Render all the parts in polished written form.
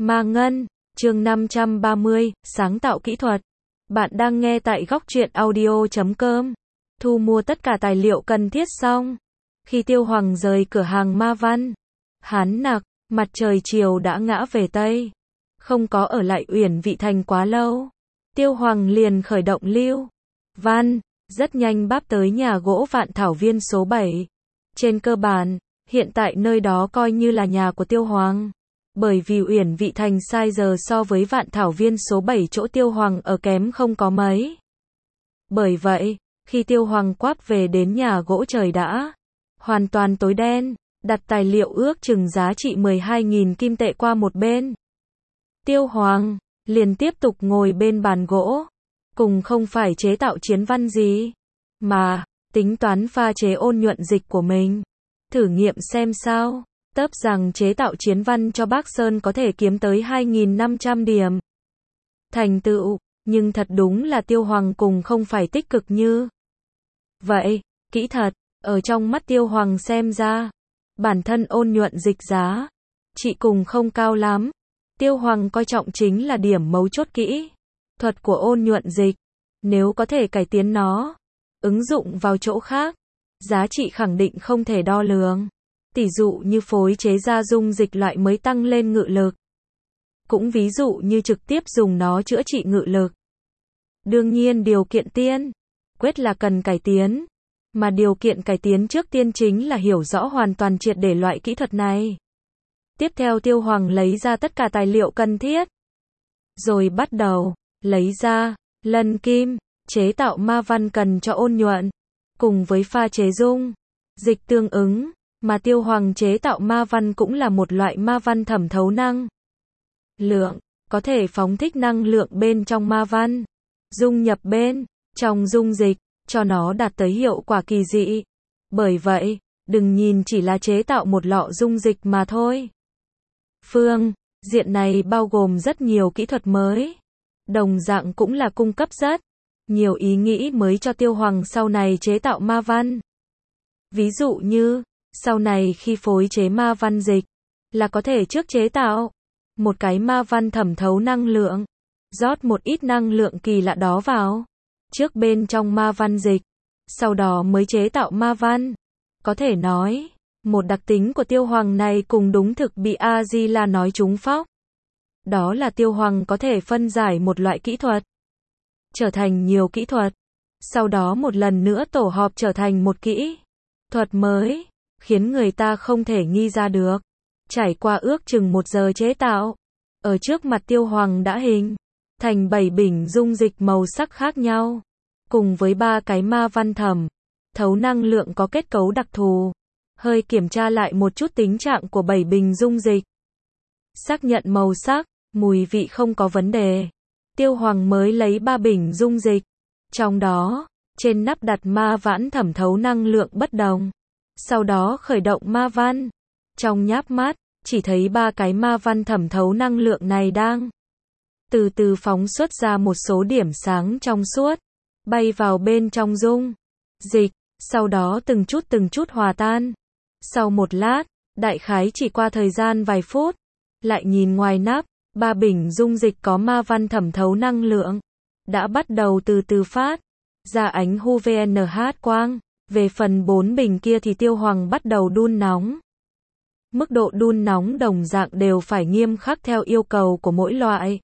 Ma Ngân, chương 530, sáng tạo kỹ thuật. Bạn đang nghe tại Góc Truyện Audio.com. Thu mua tất cả tài liệu cần thiết xong. Khi Tiêu Hoàng rời cửa hàng Ma Văn, hắn nặc, mặt trời chiều đã ngã về Tây. Không có ở lại Uyển Vị Thành quá lâu. Tiêu Hoàng liền khởi động Lưu Văn, rất nhanh báp tới nhà gỗ Vạn Thảo Viên số 7. Trên cơ bản, hiện tại nơi đó coi như là nhà của Tiêu Hoàng. Bởi vì Uyển Vị Thành sai giờ so với Vạn Thảo Viên số 7 chỗ Tiêu Hoàng ở kém không có mấy. Bởi vậy, khi Tiêu Hoàng quáp về đến nhà gỗ trời đã hoàn toàn tối đen, đặt tài liệu ước chừng giá trị 12.000 kim tệ qua một bên. Tiêu Hoàng liền tiếp tục ngồi bên bàn gỗ, cùng không phải chế tạo chiến văn gì, mà tính toán pha chế ôn nhuận dịch của mình. Thử nghiệm xem sao. Tớp rằng chế tạo chiến văn cho Bác Sơn có thể kiếm tới 2.500 điểm. Thành tựu, nhưng thật đúng là Tiêu Hoàng cùng không phải tích cực như vậy. Kỹ thật, ở trong mắt Tiêu Hoàng xem ra, bản thân ôn nhuận dịch giá trị cùng không cao lắm. Tiêu Hoàng coi trọng chính là điểm mấu chốt kỹ thuật của ôn nhuận dịch. Nếu có thể cải tiến nó, ứng dụng vào chỗ khác, giá trị khẳng định không thể đo lường. Tỷ dụ như phối chế ra dung dịch loại mới tăng lên ngự lực. Cũng ví dụ như trực tiếp dùng nó chữa trị ngự lực. Đương nhiên điều kiện tiên quyết là cần cải tiến. Mà điều kiện cải tiến trước tiên chính là hiểu rõ hoàn toàn triệt để loại kỹ thuật này. Tiếp theo Tiêu Hoàng lấy ra tất cả tài liệu cần thiết. Rồi bắt đầu lấy ra lân kim, chế tạo ma văn cần cho ôn nhuận. Cùng với pha chế dung dịch tương ứng. Mà Tiêu Hoàng chế tạo ma văn cũng là một loại ma văn thẩm thấu năng lượng, có thể phóng thích năng lượng bên trong ma văn, dung nhập bên trong dung dịch, cho nó đạt tới hiệu quả kỳ dị. Bởi vậy, đừng nhìn chỉ là chế tạo một lọ dung dịch mà thôi. Phương diện này bao gồm rất nhiều kỹ thuật mới, đồng dạng cũng là cung cấp rất nhiều ý nghĩ mới cho Tiêu Hoàng sau này chế tạo ma văn. Ví dụ như sau này khi phối chế ma văn dịch, là có thể trước chế tạo một cái ma văn thẩm thấu năng lượng, rót một ít năng lượng kỳ lạ đó vào trước bên trong ma văn dịch, sau đó mới chế tạo ma văn. Có thể nói, một đặc tính của Tiêu Hoàng này cùng đúng thực bị A-di-la nói trúng phóc. Đó là Tiêu Hoàng có thể phân giải một loại kỹ thuật trở thành nhiều kỹ thuật, sau đó một lần nữa tổ hợp trở thành một kỹ thuật mới, khiến người ta không thể nghi ra được. Trải qua ước chừng 1 giờ chế tạo, ở trước mặt Tiêu Hoàng đã hình thành 7 bình dung dịch màu sắc khác nhau, cùng với 3 cái ma văn thẩm thấu năng lượng có kết cấu đặc thù. Hơi kiểm tra lại một chút tình trạng của 7 bình dung dịch, xác nhận màu sắc, mùi vị không có vấn đề. Tiêu Hoàng mới lấy 3 bình dung dịch, trong đó, trên nắp đặt ma vãn thẩm thấu năng lượng bất đồng. Sau đó khởi động ma văn. Trong nháp mắt, chỉ thấy 3 cái ma văn thẩm thấu năng lượng này đang từ từ phóng xuất ra một số điểm sáng trong suốt, bay vào bên trong dung dịch, sau đó từng chút hòa tan. Sau một lát, đại khái chỉ qua thời gian vài phút, lại nhìn ngoài nắp, 3 bình dung dịch có ma văn thẩm thấu năng lượng đã bắt đầu từ từ phát ra ánh UVNH quang. Về phần 4 bình kia thì Tiêu Hoàng bắt đầu đun nóng. Mức độ đun nóng đồng dạng đều phải nghiêm khắc theo yêu cầu của mỗi loại.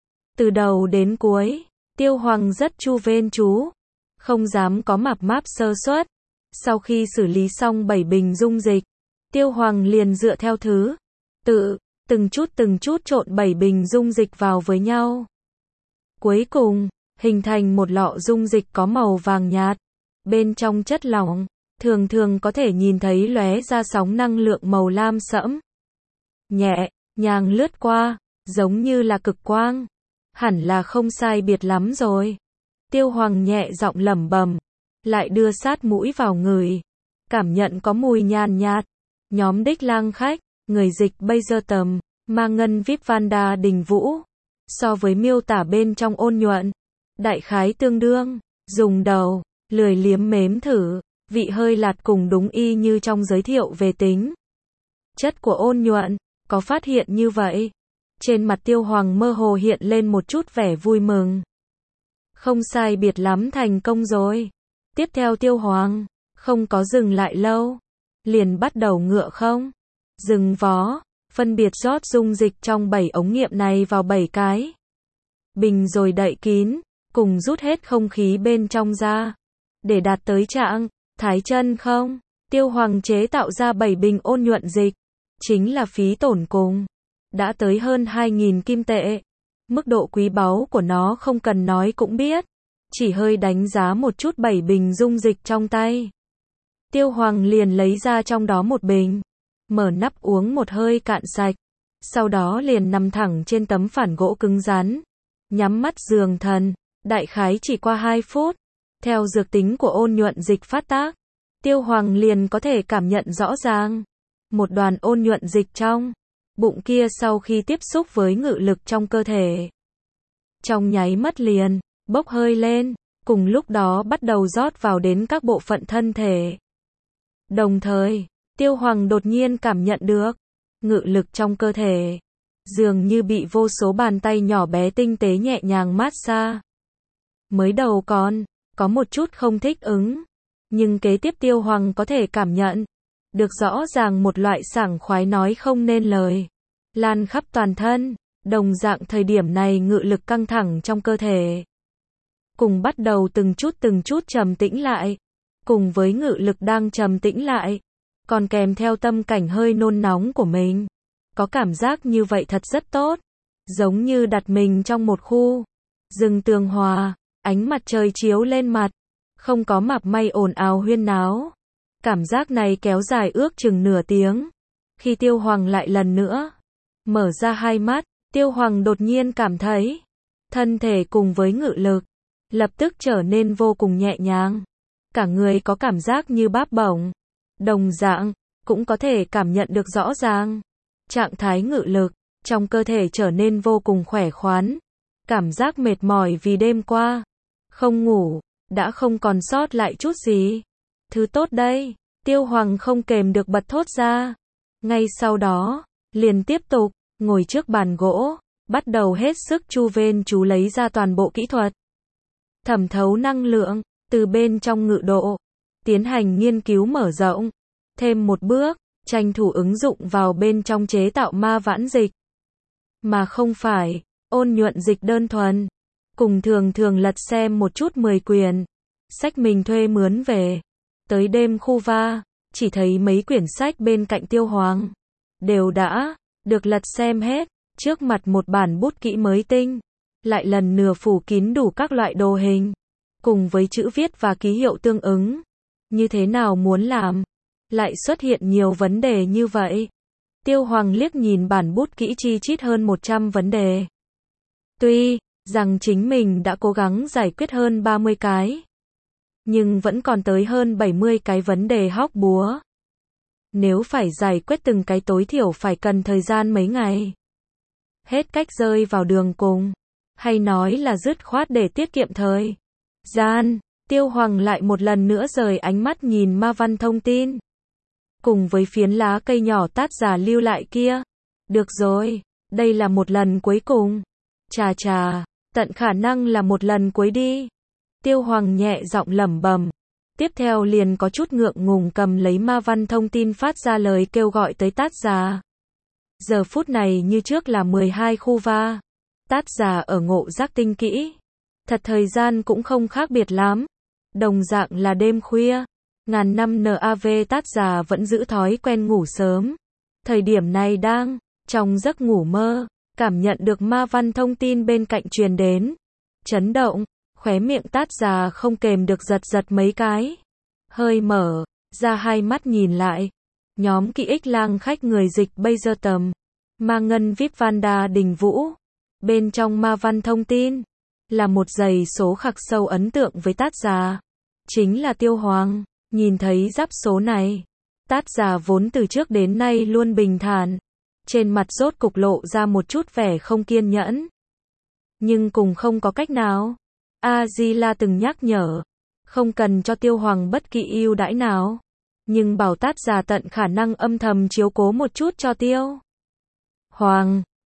Từ đầu đến cuối, Tiêu Hoàng rất chu vên chú, không dám có mạp máp sơ suất. Sau khi xử lý xong 7 bình dung dịch, Tiêu Hoàng liền dựa theo thứ tự, từng chút trộn 7 bình dung dịch vào với nhau. Cuối cùng, hình thành một lọ dung dịch có màu vàng nhạt. Bên trong chất lỏng, thường thường có thể nhìn thấy lóe ra sóng năng lượng màu lam sẫm. Nhẹ nhàng lướt qua, giống như là cực quang. Hẳn là không sai biệt lắm rồi. Tiêu Hoàng nhẹ giọng lẩm bẩm, lại đưa sát mũi vào ngửi. Cảm nhận có mùi nhàn nhạt. Nhóm đích lang khách, người dịch bây giờ tầm, Ma Ngân VIP Vanda Đình Vũ. So với miêu tả bên trong ôn nhuận, đại khái tương đương, dùng đầu lười liếm mếm thử, vị hơi lạt cùng đúng y như trong giới thiệu về tính chất của ôn nhuận, có phát hiện như vậy. Trên mặt Tiêu Hoàng mơ hồ hiện lên một chút vẻ vui mừng. Không sai biệt lắm thành công rồi. Tiếp theo Tiêu Hoàng không có dừng lại lâu, liền bắt đầu ngựa không dừng vó, phân biệt rót dung dịch trong 7 ống nghiệm này vào 7 cái bình rồi đậy kín, cùng rút hết không khí bên trong ra, để đạt tới trạng thái chân không. Tiêu Hoàng chế tạo ra 7 bình ôn nhuận dịch, chính là phí tổn cùng đã tới hơn 2.000 kim tệ. Mức độ quý báu của nó không cần nói cũng biết. Chỉ hơi đánh giá một chút 7 bình dung dịch trong tay, Tiêu Hoàng liền lấy ra trong đó một bình, mở nắp uống một hơi cạn sạch, sau đó liền nằm thẳng trên tấm phản gỗ cứng rắn, nhắm mắt giường thần. Đại khái chỉ qua 2 phút, theo dược tính của ôn nhuận dịch phát tác, Tiêu Hoàng liền có thể cảm nhận rõ ràng. Một đoàn ôn nhuận dịch trong bụng kia sau khi tiếp xúc với ngự lực trong cơ thể, trong nháy mắt liền bốc hơi lên, cùng lúc đó bắt đầu rót vào đến các bộ phận thân thể. Đồng thời, Tiêu Hoàng đột nhiên cảm nhận được, ngự lực trong cơ thể dường như bị vô số bàn tay nhỏ bé tinh tế nhẹ nhàng mát xa. Mới đầu còn có một chút không thích ứng, nhưng kế tiếp Tiêu Hoàng có thể cảm nhận được rõ ràng một loại sảng khoái nói không nên lời, lan khắp toàn thân. Đồng dạng thời điểm này ngự lực căng thẳng trong cơ thể cùng bắt đầu từng chút trầm tĩnh lại. Cùng với ngự lực đang trầm tĩnh lại, còn kèm theo tâm cảnh hơi nôn nóng của mình. Có cảm giác như vậy thật rất tốt, giống như đặt mình trong một khu rừng tường hòa, ánh mặt trời chiếu lên mặt, không có mạp may ồn ào huyên náo. Cảm giác này kéo dài ước chừng nửa tiếng. Khi Tiêu Hoàng lại lần nữa mở ra hai mắt, Tiêu Hoàng đột nhiên cảm thấy thân thể cùng với ngự lực lập tức trở nên vô cùng nhẹ nhàng. Cả người có cảm giác như báp bổng. Đồng dạng, cũng có thể cảm nhận được rõ ràng. Trạng thái ngự lực trong cơ thể trở nên vô cùng khỏe khoắn. Cảm giác mệt mỏi vì đêm qua không ngủ, đã không còn sót lại chút gì. Thứ tốt đây, Tiêu Hoàng không kềm được bật thốt ra. Ngay sau đó, liền tiếp tục ngồi trước bàn gỗ, bắt đầu hết sức chu vên chú lấy ra toàn bộ kỹ thuật thẩm thấu năng lượng từ bên trong ngự độ, tiến hành nghiên cứu mở rộng thêm một bước, tranh thủ ứng dụng vào bên trong chế tạo ma vãn dịch, mà không phải ôn nhuận dịch đơn thuần. Cùng thường lật xem một chút 10 quyển sách mình thuê mướn về, tới đêm khu va, chỉ thấy mấy quyển sách bên cạnh Tiêu Hoàng đều đã được lật xem hết. Trước mặt một bản bút kỹ mới tinh, lại lần nữa phủ kín đủ các loại đồ hình, cùng với chữ viết và ký hiệu tương ứng. Như thế nào muốn làm, lại xuất hiện nhiều vấn đề như vậy. Tiêu Hoàng liếc nhìn bản bút kỹ chi chít hơn 100 vấn đề. Tuy rằng chính mình đã cố gắng giải quyết hơn 30 cái, nhưng vẫn còn tới hơn 70 cái vấn đề hóc búa. Nếu phải giải quyết từng cái tối thiểu phải cần thời gian mấy ngày. Hết cách rơi vào đường cùng, hay nói là dứt khoát để tiết kiệm thời gian. Tiêu Hoàng lại một lần nữa rời ánh mắt nhìn ma văn thông tin, cùng với phiến lá cây nhỏ Tát Già lưu lại kia. Được rồi, đây là một lần cuối cùng. Chà, tận khả năng là một lần cuối đi. Tiêu Hoàng nhẹ giọng lẩm bẩm. Tiếp theo liền có chút ngượng ngùng cầm lấy ma văn thông tin phát ra lời kêu gọi tới Tát Già. Giờ phút này như trước là 12 khu va. Tát Già ở Ngộ Giác Tinh Kỹ. Thật thời gian cũng không khác biệt lắm. Đồng dạng là đêm khuya. Ngàn năm NAV Tát Già vẫn giữ thói quen ngủ sớm. Thời điểm này đang trong giấc ngủ mơ, cảm nhận được ma văn thông tin bên cạnh truyền đến. Chấn động, khóe miệng Tát Già không kềm được giật mấy cái. Hơi mở ra hai mắt nhìn lại. Nhóm kỵ ích lang khách người dịch bây giờ tầm ma ngân VIP Vanda Đình Vũ. Bên trong ma văn thông tin là một dãy số khắc sâu ấn tượng với Tát Già. Chính là Tiêu Hoàng. Nhìn thấy giáp số này, Tát Già vốn từ trước đến nay luôn bình thản, trên mặt rốt cục lộ ra một chút vẻ không kiên nhẫn. Nhưng cùng không có cách nào. A-di-la từng nhắc nhở, không cần cho Tiêu Hoàng bất kỳ ưu đãi nào, nhưng bảo Tát Già tận khả năng âm thầm chiếu cố một chút cho Tiêu Hoàng.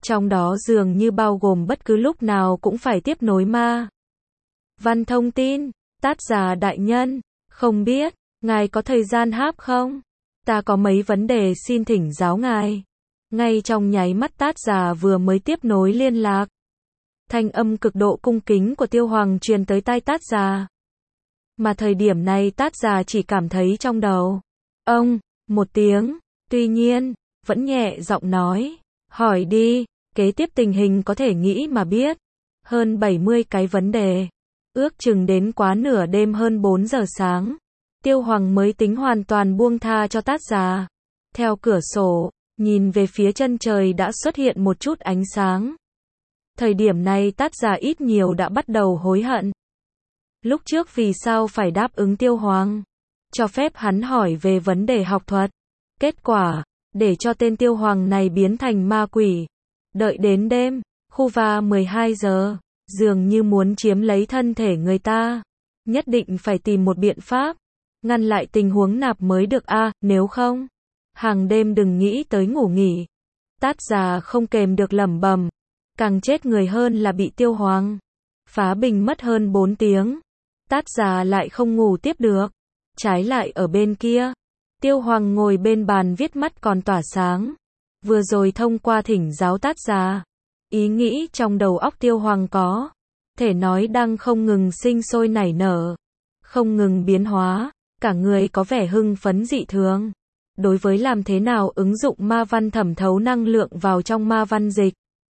Trong đó dường như bao gồm bất cứ lúc nào cũng phải tiếp nối ma văn thông tin. Tát già đại nhân, không biết, ngài có thời gian háp không? Ta có mấy vấn đề xin thỉnh giáo ngài. Ngay trong nháy mắt Tát già vừa mới tiếp nối liên lạc, thanh âm cực độ cung kính của Tiêu Hoàng truyền tới tai Tát già. Mà thời điểm này Tát già chỉ cảm thấy trong đầu ông một tiếng, tuy nhiên vẫn nhẹ giọng nói, hỏi đi. Kế tiếp tình hình có thể nghĩ mà biết. Hơn 70 cái vấn đề. Ước chừng đến quá nửa đêm hơn 4 giờ sáng. Tiêu Hoàng mới tính hoàn toàn buông tha cho Tát già. Theo cửa sổ, nhìn về phía chân trời đã xuất hiện một chút ánh sáng. Thời điểm này Tát già ít nhiều đã bắt đầu hối hận. Lúc trước vì sao phải đáp ứng Tiêu Hoàng? Cho phép hắn hỏi về vấn đề học thuật. Kết quả, để cho tên Tiêu Hoàng này biến thành ma quỷ. Đợi đến đêm, khu va 12 giờ, dường như muốn chiếm lấy thân thể người ta. Nhất định phải tìm một biện pháp, ngăn lại tình huống nạp mới được nếu không, hàng đêm đừng nghĩ tới ngủ nghỉ. Tát già không kềm được lẩm bẩm, càng chết người hơn là bị Tiêu Hoàng phá bình mất hơn 4 tiếng. Tát già lại không ngủ tiếp được. Trái lại ở bên kia, Tiêu Hoàng ngồi bên bàn viết mắt còn tỏa sáng. Vừa rồi thông qua thỉnh giáo Tát già, ý nghĩ trong đầu óc Tiêu Hoàng có thể nói đang không ngừng sinh sôi nảy nở, không ngừng biến hóa, cả người có vẻ hưng phấn dị thường. Đối với làm thế nào ứng dụng ma văn thẩm thấu năng lượng vào trong ma văn dịch,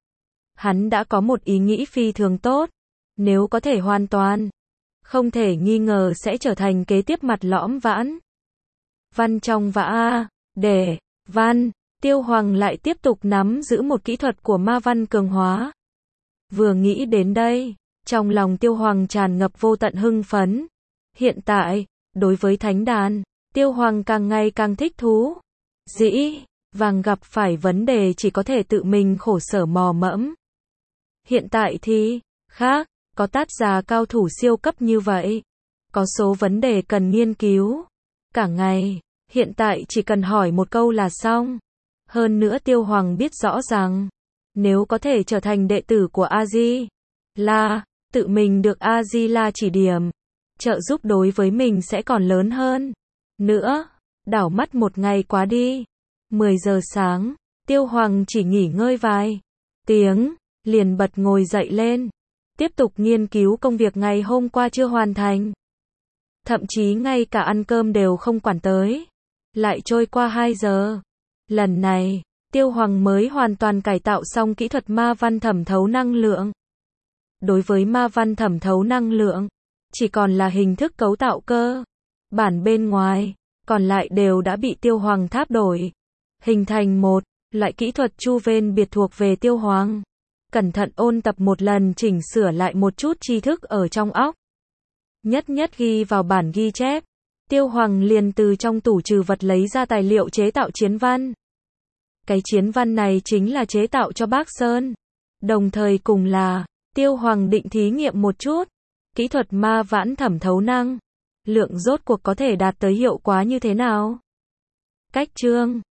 hắn đã có một ý nghĩ phi thường tốt. Nếu có thể hoàn toàn, không thể nghi ngờ sẽ trở thành kế tiếp mặt lõm vãn văn trong vã để văn. Tiêu Hoàng lại tiếp tục nắm giữ một kỹ thuật của ma văn cường hóa. Vừa nghĩ đến đây, trong lòng Tiêu Hoàng tràn ngập vô tận hưng phấn. Hiện tại, đối với thánh đàn, Tiêu Hoàng càng ngày càng thích thú. Dĩ vàng gặp phải vấn đề chỉ có thể tự mình khổ sở mò mẫm. Hiện tại thì khác, có Tát già cao thủ siêu cấp như vậy, có số vấn đề cần nghiên cứu cả ngày, hiện tại chỉ cần hỏi một câu là xong. Hơn nữa Tiêu Hoàng biết rõ rằng, nếu có thể trở thành đệ tử của A-di-la, tự mình được A-di-la chỉ điểm, trợ giúp đối với mình sẽ còn lớn hơn. Nữa, đảo mắt một ngày quá đi. 10 giờ sáng, Tiêu Hoàng chỉ nghỉ ngơi vài tiếng, liền bật ngồi dậy lên, tiếp tục nghiên cứu công việc ngày hôm qua chưa hoàn thành. Thậm chí ngay cả ăn cơm đều không quản tới. Lại trôi qua 2 giờ. Lần này, Tiêu Hoàng mới hoàn toàn cải tạo xong kỹ thuật ma văn thẩm thấu năng lượng. Đối với ma văn thẩm thấu năng lượng, chỉ còn là hình thức cấu tạo cơ bản bên ngoài, còn lại đều đã bị Tiêu Hoàng tháp đổi, hình thành một loại kỹ thuật chu ven biệt thuộc về Tiêu Hoàng. Cẩn thận ôn tập một lần, chỉnh sửa lại một chút tri thức ở trong óc. Nhất ghi vào bản ghi chép. Tiêu Hoàng liền từ trong tủ trừ vật lấy ra tài liệu chế tạo chiến văn. Cái chiến văn này chính là chế tạo cho Bác Sơn. Đồng thời cùng là, Tiêu Hoàng định thí nghiệm một chút. Kỹ thuật ma vãn thẩm thấu năng lượng rốt cuộc có thể đạt tới hiệu quả như thế nào? Cách chương